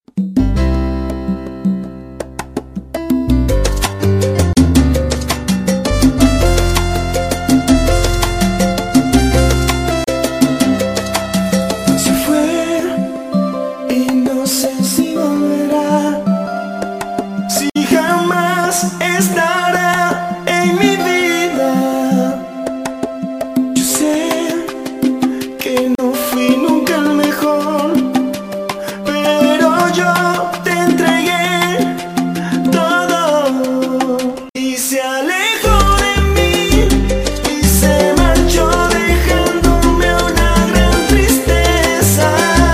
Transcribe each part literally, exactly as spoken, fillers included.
Estará en mi vida. Yo sé que no fui nunca el mejor, pero yo te entregué todo y se alejó de mí y se marchó dejándome una gran tristeza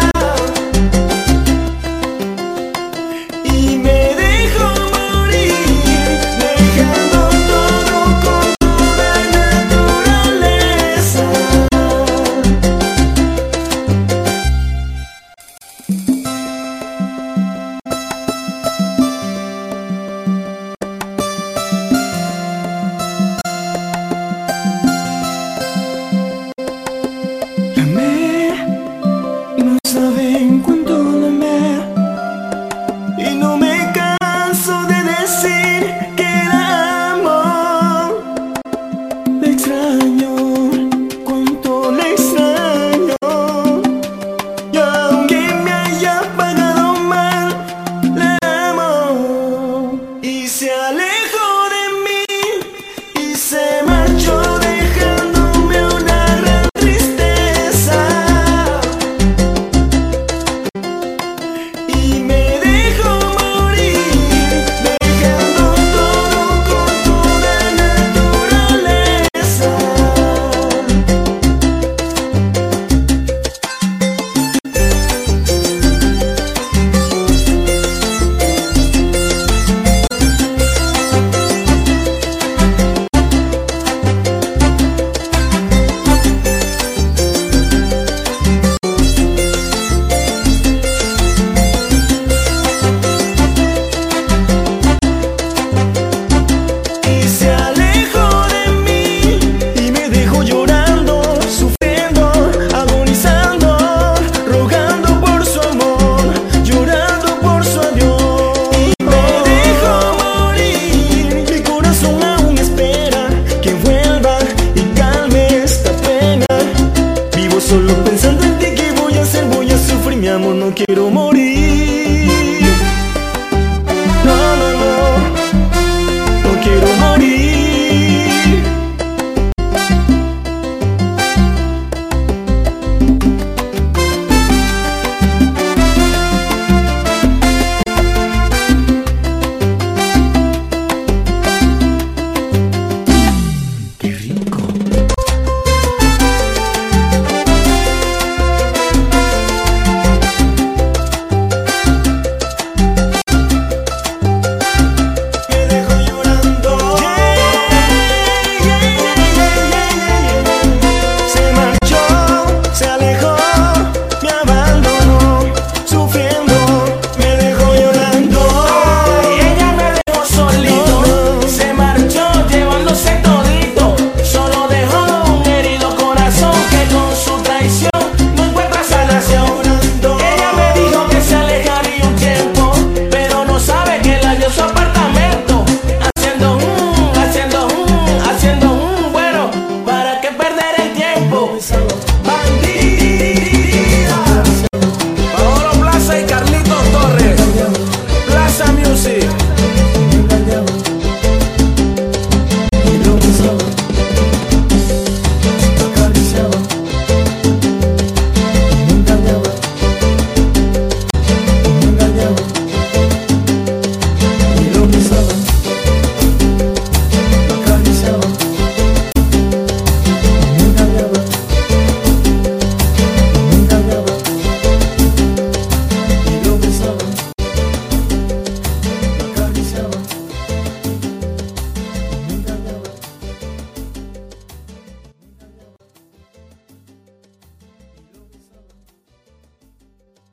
y me dejó saben cuánto la amé y no me canso de decir que la amo. Le extraño, cuánto le extraño, y aunque me haya pagado mal, la amo. Y se alejó de mí y se marchó dejándome una gran tristeza. Y me dejo morir, dejando todo con toda naturaleza. Solo pensando en ti, ¿qué voy a hacer? Voy a sufrir, mi amor, no quiero morir.